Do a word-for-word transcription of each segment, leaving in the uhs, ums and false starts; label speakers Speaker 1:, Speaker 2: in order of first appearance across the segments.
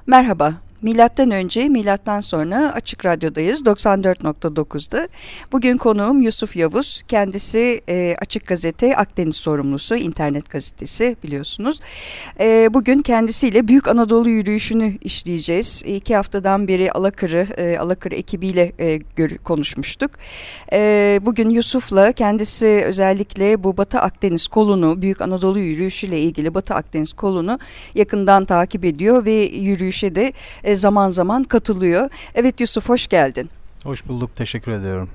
Speaker 1: Merhaba, milattan önce, milattan sonra Açık Radyo'dayız doksan dört nokta dokuzda. Bugün konuğum Yusuf Yavuz, kendisi e, Açık Gazete Akdeniz sorumlusu, internet gazetesi biliyorsunuz. E, bugün kendisiyle Büyük Anadolu yürüyüşünü işleyeceğiz. İki haftadan beri Alakır'ı, e, Alakır ekibiyle e, gör, konuşmuştuk. E, bugün Yusuf'la kendisi özellikle bu Batı Akdeniz kolunu, Büyük Anadolu yürüyüşüyle ilgili Batı Akdeniz kolunu yakından takip ediyor ve yürüyüşe de zaman zaman katılıyor. Evet Yusuf, hoş geldin.
Speaker 2: Hoş bulduk, teşekkür ediyorum.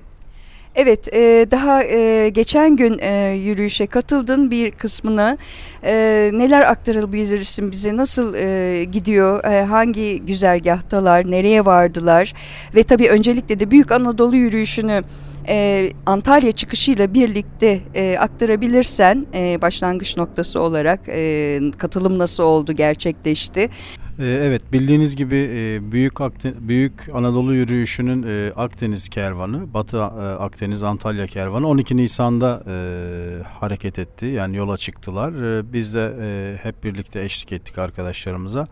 Speaker 1: Evet, e, daha e, geçen gün e, yürüyüşe katıldın, bir kısmına e, neler aktarabilirsin bize, nasıl e, gidiyor, e, hangi güzergahtalar, nereye vardılar ve tabii öncelikle de Büyük Anadolu yürüyüşünü e, Antalya çıkışıyla birlikte e, aktarabilirsen e, başlangıç noktası olarak e, katılım nasıl oldu, gerçekleşti?
Speaker 2: Evet, bildiğiniz gibi Büyük Akdeniz, Büyük Anadolu Yürüyüşü'nün Akdeniz Kervanı, Batı Akdeniz Antalya Kervanı on iki Nisan'da e, hareket etti. Yani yola çıktılar. Biz de e, hep birlikte eşlik ettik arkadaşlarımıza.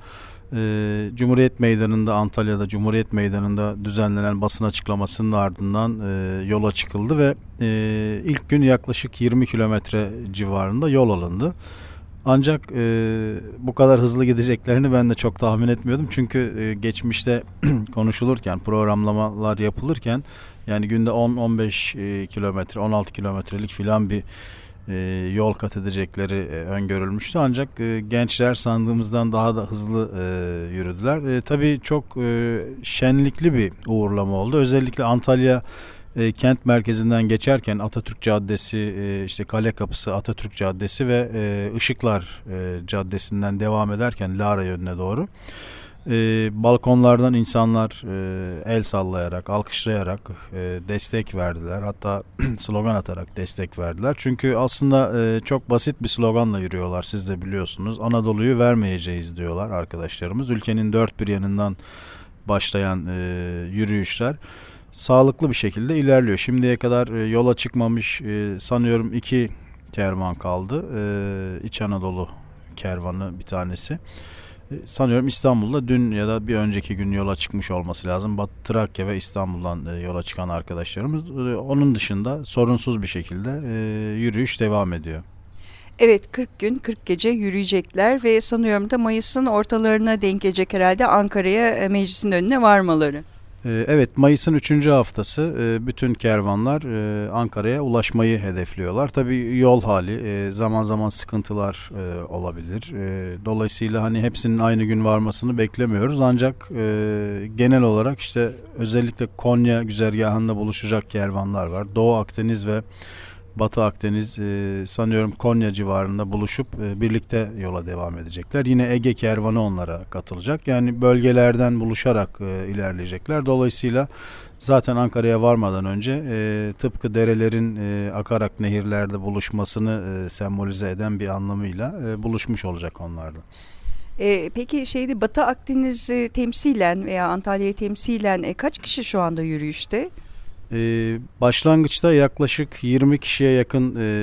Speaker 2: E, Cumhuriyet Meydanı'nda, Antalya'da Cumhuriyet Meydanı'nda düzenlenen basın açıklamasının ardından e, yola çıkıldı ve e, ilk gün yaklaşık yirmi kilometre civarında yol alındı. Ancak e, bu kadar hızlı gideceklerini ben de çok tahmin etmiyordum. Çünkü e, geçmişte konuşulurken, programlamalar yapılırken yani günde on on beş e, kilometre, on altı kilometrelik filan bir e, yol kat edecekleri e, öngörülmüştü. Ancak e, gençler sandığımızdan daha da hızlı e, yürüdüler. E, tabii çok e, şenlikli bir uğurlama oldu. Özellikle Antalya E, kent merkezinden geçerken Atatürk Caddesi, e, işte Kale Kapısı, Atatürk Caddesi ve e, Işıklar e, Caddesi'nden devam ederken Lara yönüne doğru e, balkonlardan insanlar e, el sallayarak, alkışlayarak e, destek verdiler. Hatta slogan atarak destek verdiler. Çünkü aslında e, çok basit bir sloganla yürüyorlar, siz de biliyorsunuz. Anadolu'yu vermeyeceğiz diyorlar arkadaşlarımız. Ülkenin dört bir yanından başlayan e, yürüyüşler sağlıklı bir şekilde ilerliyor. Şimdiye kadar e, yola çıkmamış e, sanıyorum iki kervan kaldı. E, İç Anadolu kervanı bir tanesi. E, sanıyorum İstanbul'da dün ya da bir önceki gün yola çıkmış olması lazım. Batı Trakya ve İstanbul'dan e, yola çıkan arkadaşlarımız. E, onun dışında sorunsuz bir şekilde e, yürüyüş devam ediyor.
Speaker 1: Evet, kırk gün kırk gece yürüyecekler ve sanıyorum da Mayıs'ın ortalarına denk gelecek herhalde Ankara'ya, meclisin önüne varmaları.
Speaker 2: Evet, Mayıs'ın üçüncü haftası bütün kervanlar Ankara'ya ulaşmayı hedefliyorlar. Tabii yol hali, zaman zaman sıkıntılar olabilir. Dolayısıyla hani hepsinin aynı gün varmasını beklemiyoruz. Ancak genel olarak işte özellikle Konya güzergahında buluşacak kervanlar var. Doğu Akdeniz ve Batı Akdeniz e, sanıyorum Konya civarında buluşup e, birlikte yola devam edecekler. Yine Ege kervanı onlara katılacak. Yani bölgelerden buluşarak e, ilerleyecekler. Dolayısıyla zaten Ankara'ya varmadan önce e, tıpkı derelerin e, akarak nehirlerde buluşmasını e, sembolize eden bir anlamıyla e, buluşmuş olacak onlarda.
Speaker 1: E, peki şeyde Batı Akdeniz'i temsilen veya Antalya'yı temsilen e, kaç kişi şu anda yürüyüşte?
Speaker 2: Ee, başlangıçta yaklaşık yirmi kişiye yakın e,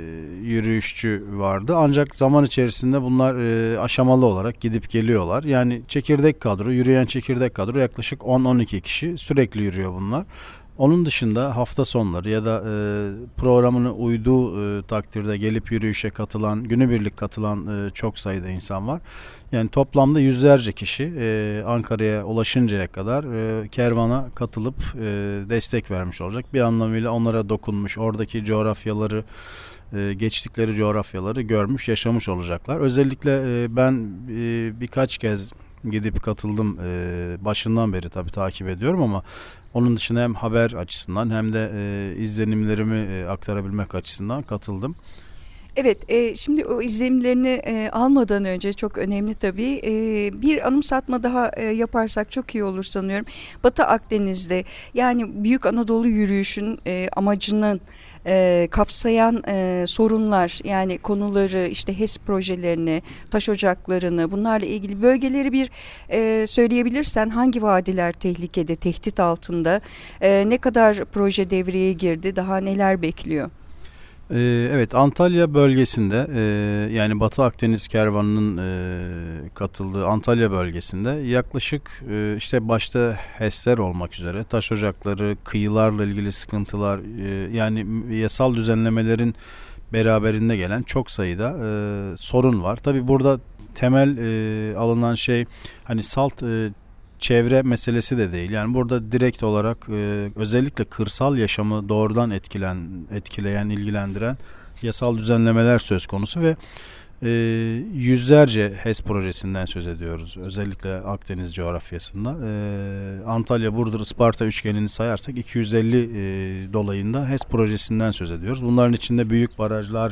Speaker 2: yürüyüşçü vardı. Ancak zaman içerisinde bunlar e, aşamalı olarak gidip geliyorlar. Yani çekirdek kadro, yürüyen çekirdek kadro yaklaşık on on iki kişi sürekli yürüyor bunlar. Onun dışında hafta sonları ya da e, programını uyduğu e, takdirde gelip yürüyüşe katılan, günübirlik katılan e, çok sayıda insan var. Yani toplamda yüzlerce kişi e, Ankara'ya ulaşıncaya kadar e, kervana katılıp e, destek vermiş olacak. Bir anlamıyla onlara dokunmuş, oradaki coğrafyaları, e, geçtikleri coğrafyaları görmüş, yaşamış olacaklar. Özellikle e, ben e, birkaç kez gidip katıldım. E, başından beri tabii takip ediyorum ama onun dışında hem haber açısından hem de e, izlenimlerimi e, aktarabilmek açısından katıldım.
Speaker 1: Evet, e, şimdi o izlenimlerini e, almadan önce çok önemli tabii. E, bir anımsatma daha e, yaparsak çok iyi olur sanıyorum. Batı Akdeniz'de yani Büyük Anadolu yürüyüşün e, amacının e, kapsayan e, sorunlar, yani konuları, işte HES projelerini, taş ocaklarını, bunlarla ilgili bölgeleri bir e, söyleyebilirsen, hangi vadiler tehlikede, tehdit altında, e, ne kadar proje devreye girdi, daha neler bekliyor?
Speaker 2: Ee, evet, Antalya bölgesinde e, yani Batı Akdeniz kervanının e, katıldığı Antalya bölgesinde yaklaşık e, işte başta HES'ler olmak üzere taş ocakları, kıyılarla ilgili sıkıntılar, e, yani yasal düzenlemelerin beraberinde gelen çok sayıda e, sorun var. Tabii burada temel e, alınan şey hani salt e, çevre meselesi de değil. Yani burada direkt olarak e, özellikle kırsal yaşamı doğrudan etkilen, etkileyen, ilgilendiren yasal düzenlemeler söz konusu ve e, yüzlerce HES projesinden söz ediyoruz. Özellikle Akdeniz coğrafyasında. E, Antalya, Burdur, Isparta üçgenini sayarsak iki yüz elli e, dolayında HES projesinden söz ediyoruz. Bunların içinde büyük barajlar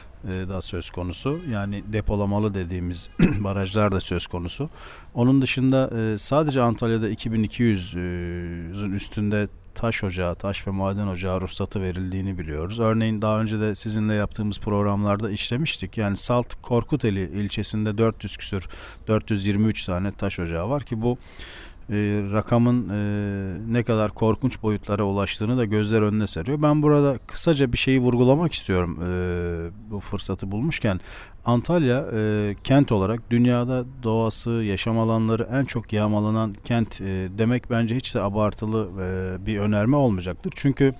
Speaker 2: da söz konusu. Yani depolamalı dediğimiz barajlar da söz konusu. Onun dışında sadece Antalya'da iki bin iki yüzün üstünde taş ocağı, taş ve maden ocağı ruhsatı verildiğini biliyoruz. Örneğin daha önce de sizinle yaptığımız programlarda işlemiştik. Yani Salt Korkuteli ilçesinde dört yüz küsür, dört yüz yirmi üç tane taş ocağı var ki bu E, rakamın e, ne kadar korkunç boyutlara ulaştığını da gözler önüne seriyor. Ben burada kısaca bir şeyi vurgulamak istiyorum e, bu fırsatı bulmuşken. Antalya e, kent olarak dünyada doğası, yaşam alanları en çok yağmalanan kent e, demek bence hiç de abartılı e, bir önerme olmayacaktır. Çünkü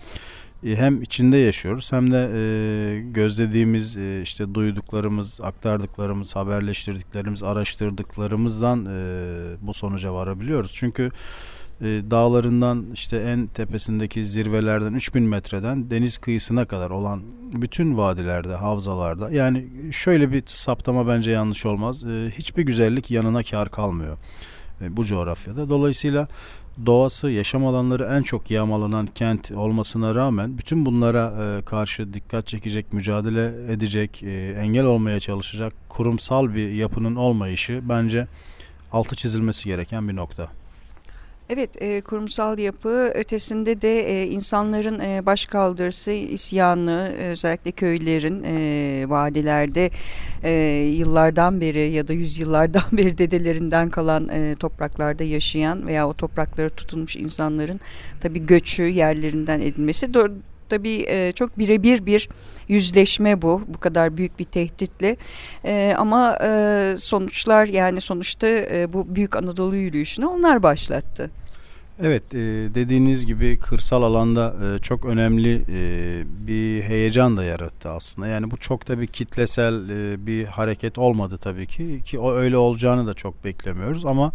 Speaker 2: hem içinde yaşıyoruz hem de e, gözlediğimiz, e, işte duyduklarımız, aktardıklarımız, haberleştirdiklerimiz, araştırdıklarımızdan e, bu sonuca varabiliyoruz. Çünkü e, dağlarından işte en tepesindeki zirvelerden üç bin metreden deniz kıyısına kadar olan bütün vadilerde, havzalarda, yani şöyle bir saptama bence yanlış olmaz. E, hiçbir güzellik yanına kâr kalmıyor e, bu coğrafyada. Dolayısıyla doğası, yaşam alanları en çok yağmalanan kent olmasına rağmen bütün bunlara e, karşı dikkat çekecek, mücadele edecek, e, engel olmaya çalışacak kurumsal bir yapının olmayışı bence altı çizilmesi gereken bir nokta.
Speaker 1: Evet, e, kurumsal yapı ötesinde de e, insanların e, başkaldırısı, isyanı, e, özellikle köylerin e, vadilerde e, yıllardan beri ya da yüzyıllardan beri dedelerinden kalan e, topraklarda yaşayan veya o topraklara tutunmuş insanların tabii göçü, yerlerinden edilmesi do- tabii e, çok birebir bir yüzleşme bu, bu kadar büyük bir tehditle. E, ama e, sonuçlar, yani sonuçta e, bu Büyük Anadolu Yürüyüşü'nü onlar başlattı.
Speaker 2: Evet, e, dediğiniz gibi kırsal alanda e, çok önemli e, bir heyecan da yarattı aslında. Yani bu çok da bir kitlesel e, bir hareket olmadı tabii ki, ki o öyle olacağını da çok beklemiyoruz ama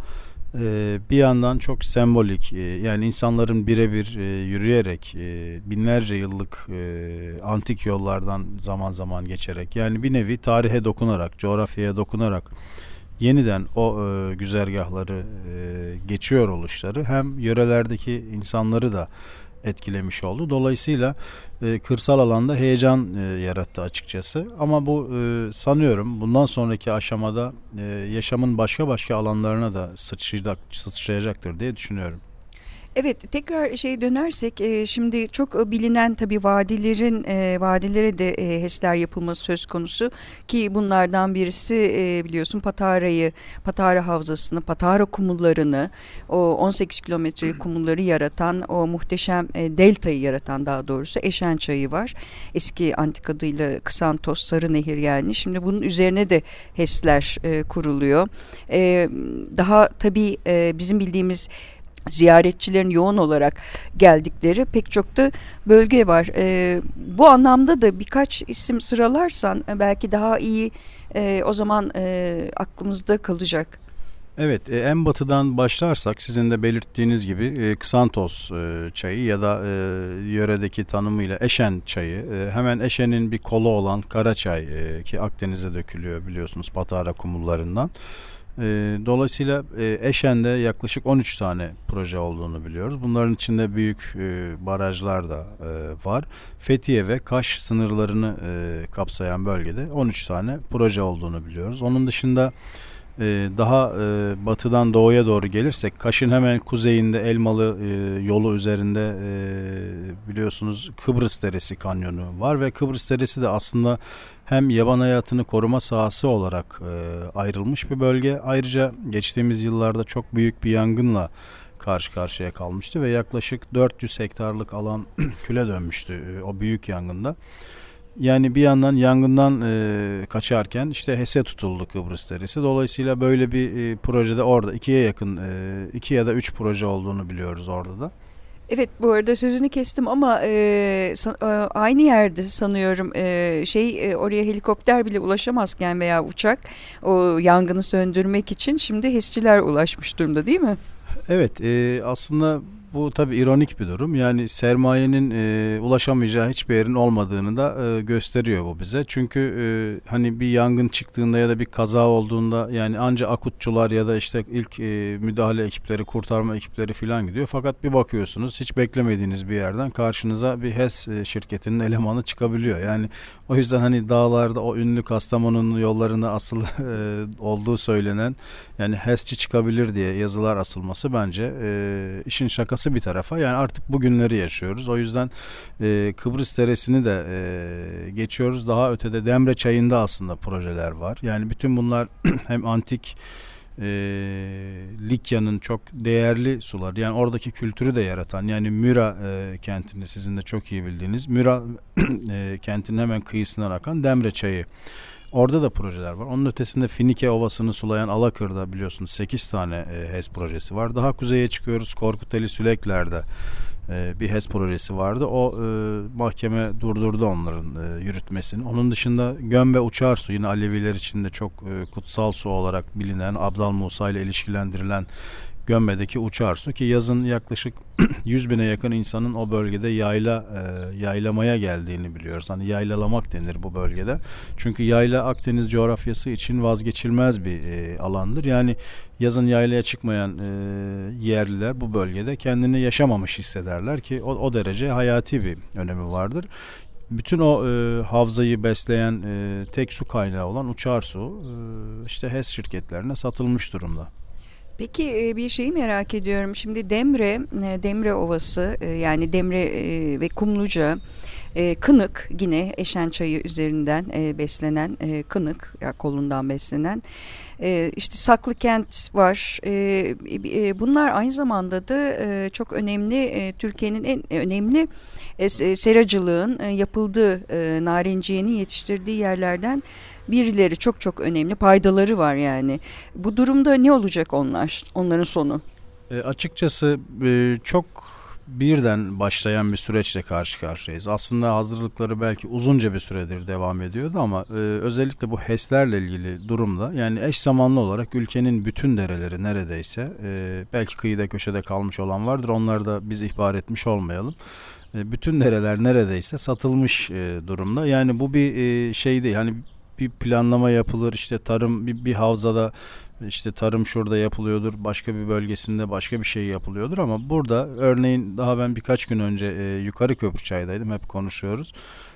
Speaker 2: e, bir yandan çok sembolik, e, yani insanların birebir e, yürüyerek e, binlerce yıllık e, antik yollardan zaman zaman geçerek, yani bir nevi tarihe dokunarak, coğrafyaya dokunarak yeniden o e, güzergahları e, geçiyor oluşları hem yörelerdeki insanları da etkilemiş oldu. Dolayısıyla e, kırsal alanda heyecan e, yarattı açıkçası. Ama bu e, sanıyorum bundan sonraki aşamada e, yaşamın başka başka alanlarına da sıçrayacak, sıçrayacaktır diye düşünüyorum.
Speaker 1: Evet, tekrar şey dönersek e, şimdi çok bilinen tabii vadilerin e, vadilere de e, HES'ler yapılması söz konusu ki bunlardan birisi e, biliyorsun Patara'yı, Patara Havzası'nı, Patara kumullarını, o on sekiz kilometrelik kumulları yaratan, o muhteşem e, deltayı yaratan, daha doğrusu Eşen Çayı var. Eski antik adıyla Kısantos, Sarı Nehir yani. Şimdi bunun üzerine de HES'ler e, kuruluyor. E, daha tabii e, bizim bildiğimiz ziyaretçilerin yoğun olarak geldikleri pek çok da bölge var. E, bu anlamda da birkaç isim sıralarsan belki daha iyi e, o zaman e, aklımızda kalacak.
Speaker 2: Evet, e, en batıdan başlarsak sizin de belirttiğiniz gibi e, Kısantos e, çayı ya da e, yöredeki tanımıyla Eşen çayı, e, hemen Eşen'in bir kolu olan Karaçay e, ki Akdeniz'e dökülüyor biliyorsunuz Patara kumullarından. E, dolayısıyla e, Eşen'de yaklaşık on üç tane proje olduğunu biliyoruz. Bunların içinde büyük e, barajlar da e, var. Fethiye ve Kaş sınırlarını e, kapsayan bölgede on üç tane proje olduğunu biliyoruz. Onun dışında e, daha e, batıdan doğuya doğru gelirsek Kaş'ın hemen kuzeyinde Elmalı e, yolu üzerinde e, biliyorsunuz Kıbrıs Deresi kanyonu var ve Kıbrıs Deresi de aslında hem yaban hayatını koruma sahası olarak e, ayrılmış bir bölge. Ayrıca geçtiğimiz yıllarda çok büyük bir yangınla karşı karşıya kalmıştı ve yaklaşık dört yüz hektarlık alan küle dönmüştü e, o büyük yangında. Yani bir yandan yangından e, kaçarken işte HES'e tutuldu Kıbrıs Deresi. Dolayısıyla böyle bir e, projede orada ikiye yakın, e, iki ya da üç proje olduğunu biliyoruz orada da.
Speaker 1: Evet, bu arada sözünü kestim ama e, san- e, aynı yerde sanıyorum, e, şey e, oraya helikopter bile ulaşamazken veya uçak o yangını söndürmek için şimdi HES'çiler ulaşmış durumda, değil mi?
Speaker 2: Evet, e, aslında bu tabii ironik bir durum. Yani sermayenin e, ulaşamayacağı hiçbir yerin olmadığını da e, gösteriyor bu bize. Çünkü e, hani bir yangın çıktığında ya da bir kaza olduğunda yani anca akutçular ya da işte ilk e, müdahale ekipleri, kurtarma ekipleri falan gidiyor. Fakat bir bakıyorsunuz hiç beklemediğiniz bir yerden karşınıza bir HES e, şirketinin elemanı çıkabiliyor. Yani o yüzden hani dağlarda o ünlü Kastamonu'nun yollarında asıl e, olduğu söylenen yani HES'çi çıkabilir diye yazılar asılması bence e, işin şakası bir tarafa. Yani artık bugünleri yaşıyoruz. O yüzden e, Kıbrıs Deresi'ni de e, geçiyoruz. Daha ötede Demre Çayı'nda aslında projeler var. Yani bütün bunlar hem antik e, Likya'nın çok değerli suları. Yani oradaki kültürü de yaratan. Yani Müra e, kentini sizin de çok iyi bildiğiniz Müra e, kentinin hemen kıyısından akan Demre Çayı. Orada da projeler var. Onun ötesinde Finike Ovası'nı sulayan Alakır'da biliyorsunuz sekiz tane e, HES projesi var. Daha kuzeye çıkıyoruz. Korkuteli Sülekler'de e, bir HES projesi vardı. O e, mahkeme durdurdu onların e, yürütmesini. Onun dışında Gömbe Uçarsu yine Aleviler için de çok e, kutsal su olarak bilinen, Abdal Musa ile ilişkilendirilen Gömbe'deki Uçarsu ki yazın yaklaşık yüz bine yakın insanın o bölgede yayla e, yaylamaya geldiğini biliyoruz. Hani yaylalamak denir bu bölgede. Çünkü yayla Akdeniz coğrafyası için vazgeçilmez bir e, alandır. Yani yazın yaylaya çıkmayan e, yerliler bu bölgede kendini yaşamamış hissederler ki o, o derece hayati bir önemi vardır. Bütün o e, havzayı besleyen e, tek su kaynağı olan Uçarsu e, işte HES şirketlerine satılmış durumda.
Speaker 1: Peki, e, bir şeyi merak ediyorum. Şimdi Demre, e, Demre Ovası, e, yani Demre e, ve Kumluca, e, Kınık, yine Eşen Çayı üzerinden e, beslenen e, Kınık, ya kolundan beslenen. E, işte Saklıkent var. E, e, bunlar aynı zamanda da e, çok önemli, e, Türkiye'nin en önemli e, seracılığın e, yapıldığı, e, narenciyenin yetiştirdiği yerlerden birileri, çok çok önemli paydaları var yani. Bu durumda ne olacak onlar, onların sonu?
Speaker 2: E, açıkçası e, çok birden başlayan bir süreçle karşı karşıyayız. Aslında hazırlıkları belki uzunca bir süredir devam ediyordu ama e, özellikle bu HES'lerle ilgili durumda yani eş zamanlı olarak ülkenin bütün dereleri neredeyse e, belki kıyıda köşede kalmış olan vardır. Onları da biz ihbar etmiş olmayalım. E, bütün dereler neredeyse satılmış e, durumda. Yani bu bir e, şey değil. Hani bir planlama yapılır işte tarım bir, bir havzada işte tarım şurada yapılıyordur başka bir bölgesinde başka bir şey yapılıyordur ama burada örneğin daha ben birkaç gün önce e, Yukarı Köprüçay'daydım hep konuşuyoruz.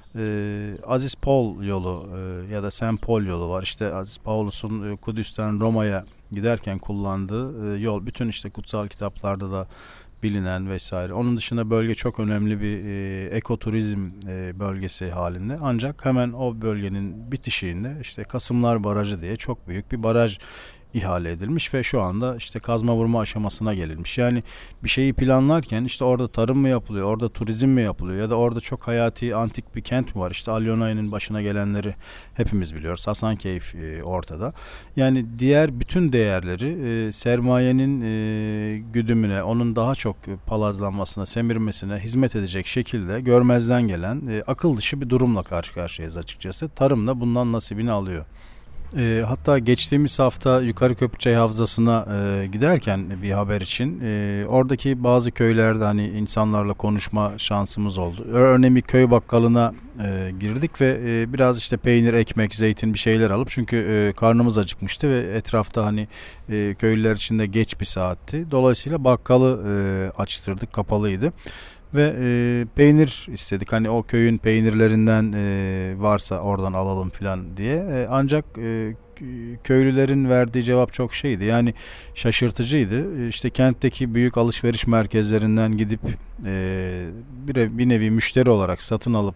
Speaker 2: E, Aziz Paul yolu e, ya da Saint Paul yolu var işte Aziz Paulus'un e, Kudüs'ten Roma'ya giderken kullandığı e, yol bütün işte kutsal kitaplarda da bilinen vesaire. Onun dışında bölge çok önemli bir e, ekoturizm e, bölgesi halinde. Ancak hemen o bölgenin bitişiğinde işte Kasımlar Barajı diye çok büyük bir baraj ihale edilmiş ve şu anda işte kazma vurma aşamasına gelinmiş. Yani bir şeyi planlarken işte orada tarım mı yapılıyor, orada turizm mi yapılıyor ya da orada çok hayati antik bir kent mi var? İşte Alyonay'ın başına gelenleri hepimiz biliyoruz. Hasankeyf e, ortada. Yani diğer bütün değerleri e, sermayenin e, güdümüne, onun daha çok palazlanmasına, semirmesine hizmet edecek şekilde görmezden gelen e, akıl dışı bir durumla karşı karşıyayız açıkçası. Tarım da bundan nasibini alıyor. E, hatta geçtiğimiz hafta Yukarı Köprüçay Havzası'na e, giderken bir haber için e, oradaki bazı köylerde hani insanlarla konuşma şansımız oldu. Örneğin bir köy bakkalına e, girdik ve e, biraz işte peynir, ekmek, zeytin bir şeyler alıp çünkü e, karnımız acıkmıştı ve etrafta hani e, köylüler için de geç bir saatti. Dolayısıyla bakkalı e, açtırdık, kapalıydı. Ve e, peynir istedik. Hani o köyün peynirlerinden e, varsa oradan alalım filan diye. E, ancak e, köylülerin verdiği cevap çok şeydi. Yani şaşırtıcıydı. E, işte kentteki büyük alışveriş merkezlerinden gidip e, bir, bir nevi müşteri olarak satın alıp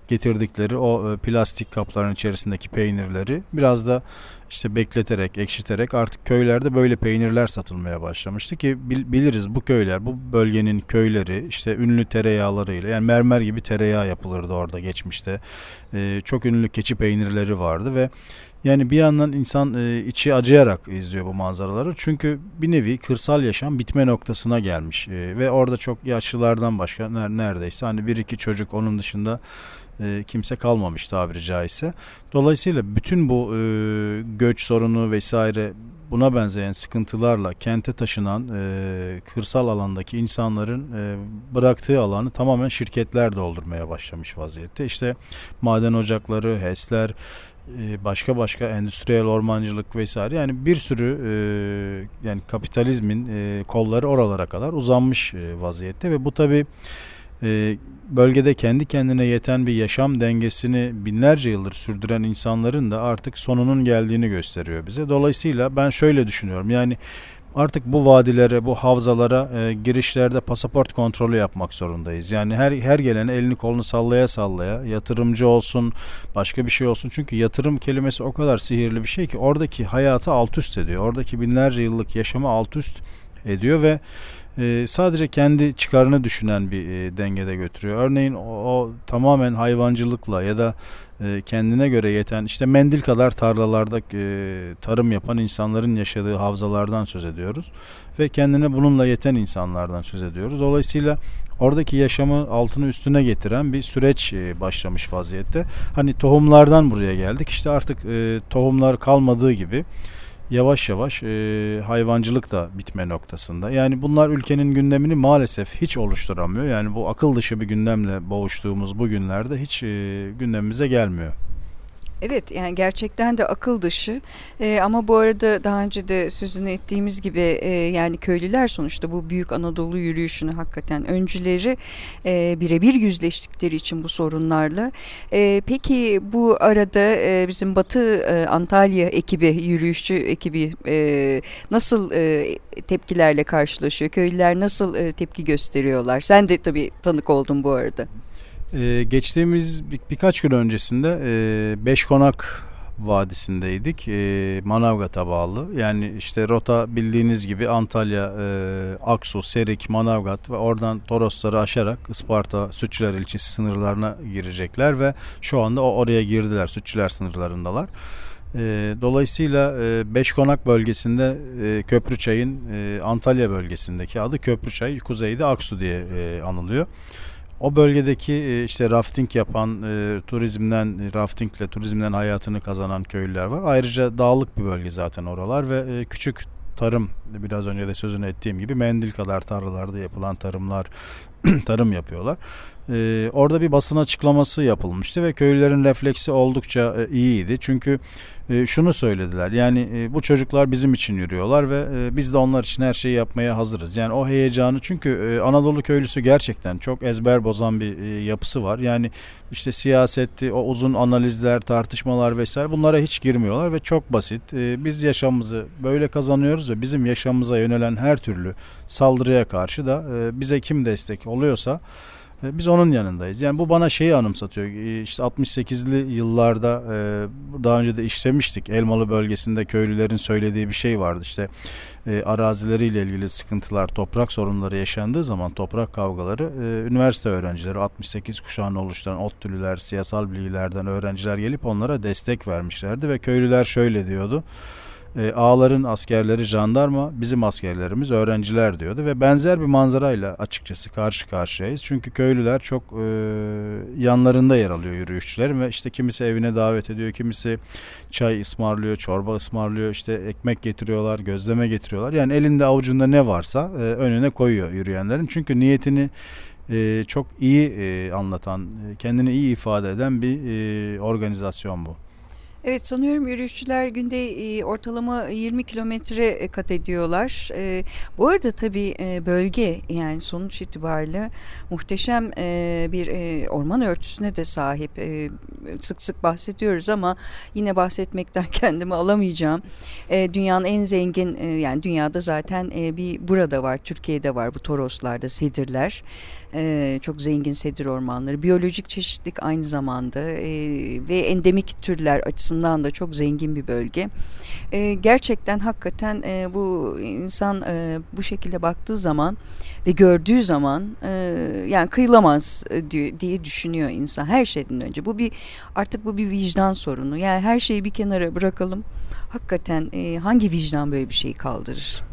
Speaker 2: getirdikleri o plastik kapların içerisindeki peynirleri biraz da işte bekleterek, ekşiterek artık köylerde böyle peynirler satılmaya başlamıştı ki biliriz bu köyler, bu bölgenin köyleri işte ünlü tereyağlarıyla, yani mermer gibi tereyağı yapılırdı orada geçmişte. Ee, çok ünlü keçi peynirleri vardı ve yani bir yandan insan e, içi acıyarak izliyor bu manzaraları. Çünkü bir nevi kırsal yaşam bitme noktasına gelmiş. E, ve orada çok yaşlılardan başka neredeyse hani bir iki çocuk, onun dışında e, kimse kalmamış tabiri caizse. Dolayısıyla bütün bu e, göç sorunu vesaire, buna benzeyen sıkıntılarla kente taşınan e, kırsal alandaki insanların e, bıraktığı alanı tamamen şirketler doldurmaya başlamış vaziyette. İşte maden ocakları, HES'ler, başka başka endüstriyel ormancılık vesaire, yani bir sürü e, yani kapitalizmin e, kolları oralara kadar uzanmış e, vaziyette ve bu tabi e, bölgede kendi kendine yeten bir yaşam dengesini binlerce yıldır sürdüren insanların da artık sonunun geldiğini gösteriyor bize. Dolayısıyla ben şöyle düşünüyorum, yani artık bu vadilere, bu havzalara e, girişlerde pasaport kontrolü yapmak zorundayız. Yani her her gelen elini kolunu sallaya sallaya, yatırımcı olsun, başka bir şey olsun. Çünkü yatırım kelimesi o kadar sihirli bir şey ki oradaki hayatı alt üst ediyor. Oradaki binlerce yıllık yaşamı alt üst ediyor ve e, sadece kendi çıkarını düşünen bir e, dengede götürüyor. Örneğin o, o tamamen hayvancılıkla ya da kendine göre yeten, işte mendil kadar tarlalarda e, tarım yapan insanların yaşadığı havzalardan söz ediyoruz ve kendine bununla yeten insanlardan söz ediyoruz. Dolayısıyla oradaki yaşamı altını üstüne getiren bir süreç e, başlamış vaziyette. Hani tohumlardan buraya geldik, işte artık e, tohumlar kalmadığı gibi yavaş yavaş e, hayvancılık da bitme noktasında. Yani bunlar ülkenin gündemini maalesef hiç oluşturamıyor. Yani bu akıl dışı bir gündemle boğuştuğumuz bu günlerde hiç e, gündemimize gelmiyor.
Speaker 1: Evet, yani gerçekten de akıl dışı ee, ama bu arada daha önce de sözünü ettiğimiz gibi e, yani köylüler sonuçta bu büyük Anadolu yürüyüşünü hakikaten öncüleri, e, birebir yüzleştikleri için bu sorunlarla. E, peki bu arada e, bizim Batı e, Antalya ekibi, yürüyüşçü ekibi e, nasıl e, tepkilerle karşılaşıyor? Köylüler nasıl e, tepki gösteriyorlar? Sen de tabii tanık oldun bu arada.
Speaker 2: Ee, geçtiğimiz bir, birkaç gün öncesinde e, Beşkonak Vadisi'ndeydik. E, Manavgat'a bağlı. Yani işte rota bildiğiniz gibi Antalya, e, Aksu, Serik, Manavgat ve oradan Torosları aşarak Isparta, Sütçüler ilçesi sınırlarına girecekler ve şu anda oraya girdiler. Sütçüler sınırlarındalar. E, dolayısıyla e, Beşkonak bölgesinde e, Köprüçay'ın e, Antalya bölgesindeki adı Köprüçay, kuzeyde Aksu diye e, anılıyor. O bölgedeki işte rafting yapan, e, turizmden, raftingle turizmden hayatını kazanan köylüler var. Ayrıca dağlık bir bölge zaten oralar ve e, küçük tarım, biraz önce de sözünü ettiğim gibi mendil kadar tarlalarda yapılan tarımlar, tarım yapıyorlar. Ee, orada bir basın açıklaması yapılmıştı ve köylülerin refleksi oldukça e, iyiydi. Çünkü e, şunu söylediler, yani e, bu çocuklar bizim için yürüyorlar ve e, biz de onlar için her şeyi yapmaya hazırız. Yani o heyecanı, çünkü e, Anadolu köylüsü gerçekten çok ezber bozan bir e, yapısı var. Yani işte siyasetti, o uzun analizler, tartışmalar vesaire, bunlara hiç girmiyorlar ve çok basit. E, biz yaşamımızı böyle kazanıyoruz ve bizim yaşamımıza yönelen her türlü saldırıya karşı da e, bize kim destek oluyorsa biz onun yanındayız. Yani bu bana şeyi anımsatıyor. İşte altmış sekizli yıllarda daha önce de işlemiştik. Elmalı bölgesinde köylülerin söylediği bir şey vardı. İşte arazileriyle ilgili sıkıntılar, toprak sorunları yaşandığı zaman, toprak kavgaları, üniversite öğrencileri, altmış sekiz kuşağını oluşturan ODTÜ'lüler, siyasal bilgilerden öğrenciler gelip onlara destek vermişlerdi ve köylüler şöyle diyordu: E, ağaların askerleri jandarma, bizim askerlerimiz öğrenciler diyordu ve benzer bir manzarayla açıkçası karşı karşıyayız. Çünkü köylüler çok e, yanlarında yer alıyor yürüyüşçülerin ve işte kimisi evine davet ediyor, kimisi çay ısmarlıyor, çorba ısmarlıyor, işte ekmek getiriyorlar, gözleme getiriyorlar. Yani elinde avucunda ne varsa e, önüne koyuyor yürüyenlerin. Çünkü niyetini e, çok iyi e, anlatan, kendini iyi ifade eden bir e, organizasyon bu.
Speaker 1: Evet, sanıyorum yürüyüşçüler günde e, ortalama yirmi kilometre e, kat ediyorlar. E, bu arada tabii e, bölge, yani sonuç itibariyle muhteşem e, bir e, orman örtüsüne de sahip. E, sık sık bahsediyoruz ama yine bahsetmekten kendimi alamayacağım. E, dünyanın en zengin, e, yani dünyada zaten e, bir burada var, Türkiye'de var bu Toroslarda sedirler. E, çok zengin sedir ormanları. Biyolojik çeşitlilik aynı zamanda e, ve endemik türler açısından da çok zengin bir bölge. E, gerçekten hakikaten e, bu insan e, bu şekilde baktığı zaman ve gördüğü zaman e, yani kıyılamaz e, diye, diye düşünüyor insan her şeyden önce. Bu bir artık bu bir vicdan sorunu. Yani her şeyi bir kenara bırakalım. Hakikaten e, hangi vicdan böyle bir şeyi kaldırır?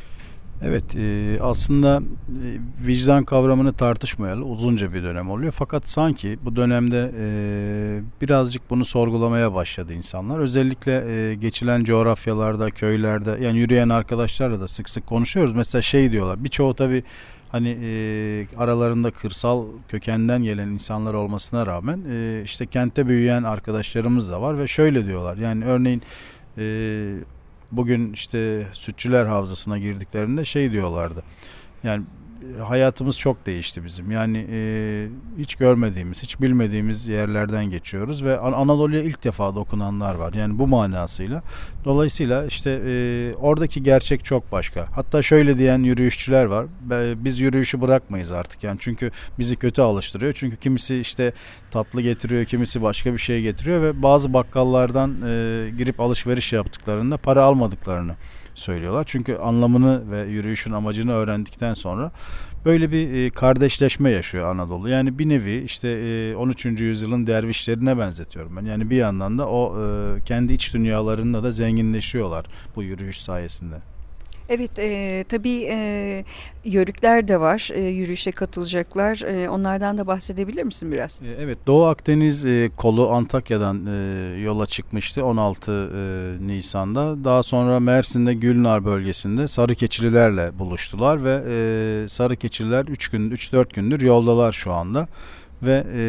Speaker 2: Evet, e, aslında e, vicdan kavramını tartışmayalı uzunca bir dönem oluyor. Fakat sanki bu dönemde e, birazcık bunu sorgulamaya başladı insanlar. Özellikle e, geçilen coğrafyalarda, köylerde, yani yürüyen arkadaşlarla da sık sık konuşuyoruz. Mesela şey diyorlar, birçoğu tabii hani e, aralarında kırsal kökenden gelen insanlar olmasına rağmen e, işte kentte büyüyen arkadaşlarımız da var ve şöyle diyorlar. Yani örneğin e, bugün işte Sütçüler Havzası'na girdiklerinde şey diyorlardı. Yani hayatımız çok değişti bizim. Yani e, hiç görmediğimiz, hiç bilmediğimiz yerlerden geçiyoruz ve An- Anadolu'ya ilk defa dokunanlar var. Yani bu manasıyla. Dolayısıyla işte e, oradaki gerçek çok başka. Hatta şöyle diyen yürüyüşçüler var. Be, biz yürüyüşü bırakmayız artık. Yani çünkü bizi kötü alıştırıyor. Çünkü kimisi işte tatlı getiriyor, kimisi başka bir şey getiriyor ve bazı bakkallardan e, girip alışveriş yaptıklarında para almadıklarını söylüyorlar. Çünkü anlamını ve yürüyüşün amacını öğrendikten sonra böyle bir e, kardeşleşme yaşıyor Anadolu. Yani bir nevi işte e, on üçüncü yüzyılın dervişlerine benzetiyorum ben. Yani bir yandan da o e, kendi iç dünyalarında da zenginleşiyorlar bu yürüyüş sayesinde.
Speaker 1: Evet, e, tabii e, yörükler de var, e, yürüyüşe katılacaklar. E, onlardan da bahsedebilir misin biraz?
Speaker 2: E, Evet, Doğu Akdeniz e, kolu Antakya'dan e, yola çıkmıştı on altı e, Nisan'da. Daha sonra Mersin'de Gülnar bölgesinde Sarıkeçililerle buluştular ve e, Sarıkeçililer üç gün üç dört gündür yoldalar şu anda. Ve e,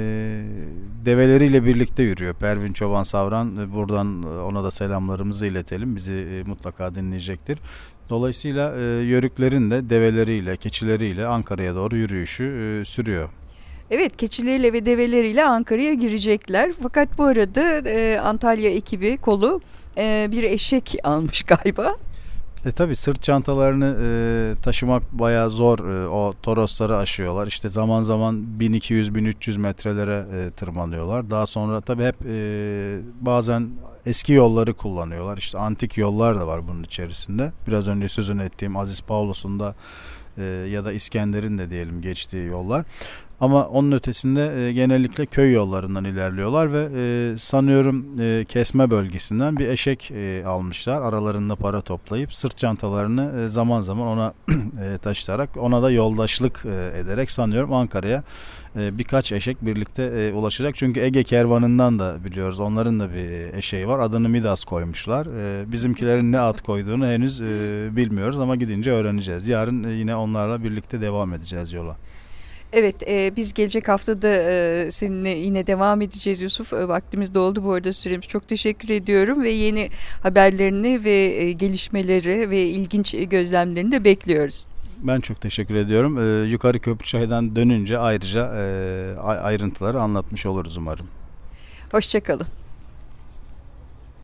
Speaker 2: develeriyle birlikte yürüyor. Pervin Çoban Savran, e, buradan e, ona da selamlarımızı iletelim. Bizi e, mutlaka dinleyecektir. Dolayısıyla e, yörüklerin de develeriyle, keçileriyle Ankara'ya doğru yürüyüşü e, sürüyor.
Speaker 1: Evet, keçileriyle ve develeriyle Ankara'ya girecekler. Fakat bu arada e, Antalya ekibi kolu e, bir eşek almış galiba.
Speaker 2: E tabi sırt çantalarını e, taşımak bayağı zor. E, o Torosları aşıyorlar. İşte zaman zaman bin iki yüz bin üç yüz metrelere e, tırmanıyorlar. Daha sonra tabi hep e, bazen eski yolları kullanıyorlar. İşte antik yollar da var bunun içerisinde. Biraz önce sözünü ettiğim Aziz Paulus'un da e, ya da İskender'in de diyelim geçtiği yollar. Ama onun ötesinde e, genellikle köy yollarından ilerliyorlar ve e, sanıyorum e, Kesme bölgesinden bir eşek e, almışlar. Aralarında para toplayıp sırt çantalarını e, zaman zaman ona e, taşıtarak, ona da yoldaşlık e, ederek sanıyorum Ankara'ya e, birkaç eşek birlikte e, ulaşacak. Çünkü Ege kervanından da biliyoruz, onların da bir eşeği var. Adını Midas koymuşlar. E, bizimkilerin ne ad koyduğunu henüz e, bilmiyoruz ama gidince öğreneceğiz. Yarın e, yine onlarla birlikte devam edeceğiz yola.
Speaker 1: Evet, e, biz gelecek hafta da e, seninle yine devam edeceğiz Yusuf. E, vaktimiz doldu bu arada, süremiz. Çok teşekkür ediyorum ve yeni haberlerini ve e, gelişmeleri ve ilginç gözlemlerini de bekliyoruz.
Speaker 2: Ben çok teşekkür ediyorum. Ee, yukarı Köprüçay'dan dönünce ayrıca e, ayrıntıları anlatmış oluruz umarım.
Speaker 1: Hoşça kalın.